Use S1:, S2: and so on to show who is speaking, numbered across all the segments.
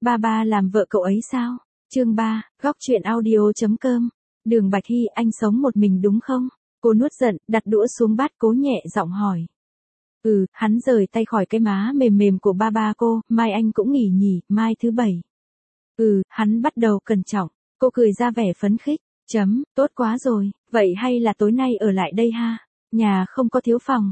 S1: Ba ba làm vợ cậu ấy sao? Chương 3, góc truyện audio.com. Đường Bạch Hy, anh sống một mình đúng không? Cô nuốt giận, đặt đũa xuống bát cố nhẹ giọng hỏi. Hắn rời tay khỏi cái má mềm mềm của ba ba cô, mai anh cũng nghỉ nhỉ, mai thứ bảy. Hắn bắt đầu cẩn trọng, cô cười ra vẻ phấn khích, tốt quá rồi, vậy hay là tối nay ở lại đây ha? Nhà không có thiếu phòng.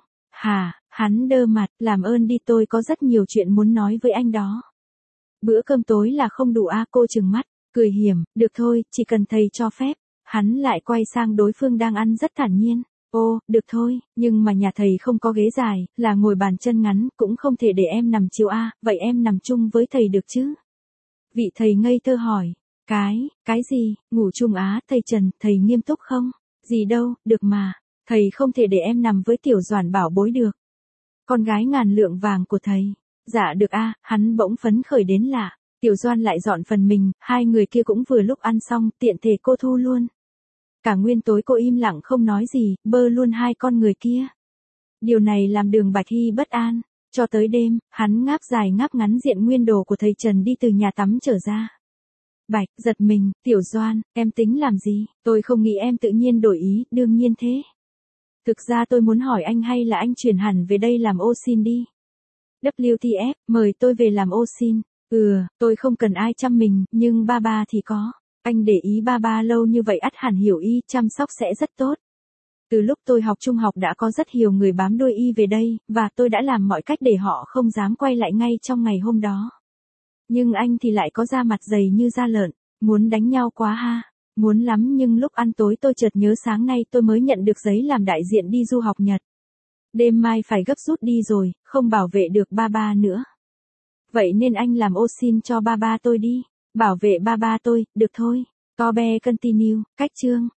S1: Hắn đơ mặt, làm ơn đi, tôi có rất nhiều chuyện muốn nói với anh đó. Bữa cơm tối là không đủ à? Cô trừng mắt, cười hiểm, được thôi, chỉ cần thầy cho phép. Hắn lại quay sang đối phương đang ăn rất thản nhiên. Được thôi, nhưng mà nhà thầy không có ghế dài, là ngồi bàn chân ngắn, cũng không thể để em nằm chiều à, vậy em nằm chung với thầy được chứ? Vị thầy ngây thơ hỏi, cái gì, ngủ chung á? Thầy Trần, thầy nghiêm túc không? Gì đâu, được mà, thầy không thể để em nằm với tiểu Doãn bảo bối được. Con gái ngàn lượng vàng của thầy. Dạ được à, hắn bỗng phấn khởi đến lạ. Tiểu Doan lại dọn phần mình, hai người kia cũng vừa lúc ăn xong, tiện thể cô thu luôn. Cả nguyên tối cô im lặng không nói gì, bơ luôn hai con người kia. Điều này làm Đường Bạch Hy bất an. Cho tới đêm, hắn ngáp dài ngáp ngắn diện nguyên đồ của thầy Trần đi từ nhà tắm trở ra. Bạch, giật mình, Tiểu Doan, em tính làm gì? Tôi không nghĩ em tự nhiên đổi ý, đương nhiên thế. Thực ra tôi muốn hỏi anh hay là anh chuyển hẳn về đây làm ô sin đi. WTF, mời tôi về làm ô sin. Tôi không cần ai chăm mình, nhưng ba ba thì có. Anh để ý ba ba lâu như vậy ắt hẳn hiểu y chăm sóc sẽ rất tốt. Từ lúc tôi học trung học đã có rất nhiều người bám đuôi y về đây, và tôi đã làm mọi cách để họ không dám quay lại ngay trong ngày hôm đó. Nhưng anh thì lại có da mặt dày như da lợn, muốn đánh nhau quá ha. Muốn lắm, nhưng lúc ăn tối tôi chợt nhớ sáng nay tôi mới nhận được giấy làm đại diện đi du học Nhật. Đêm mai phải gấp rút đi rồi, không bảo vệ được ba ba nữa. Vậy nên anh làm ô sin cho ba ba tôi đi. Bảo vệ ba ba tôi, được thôi. Kobe continue, cách chương.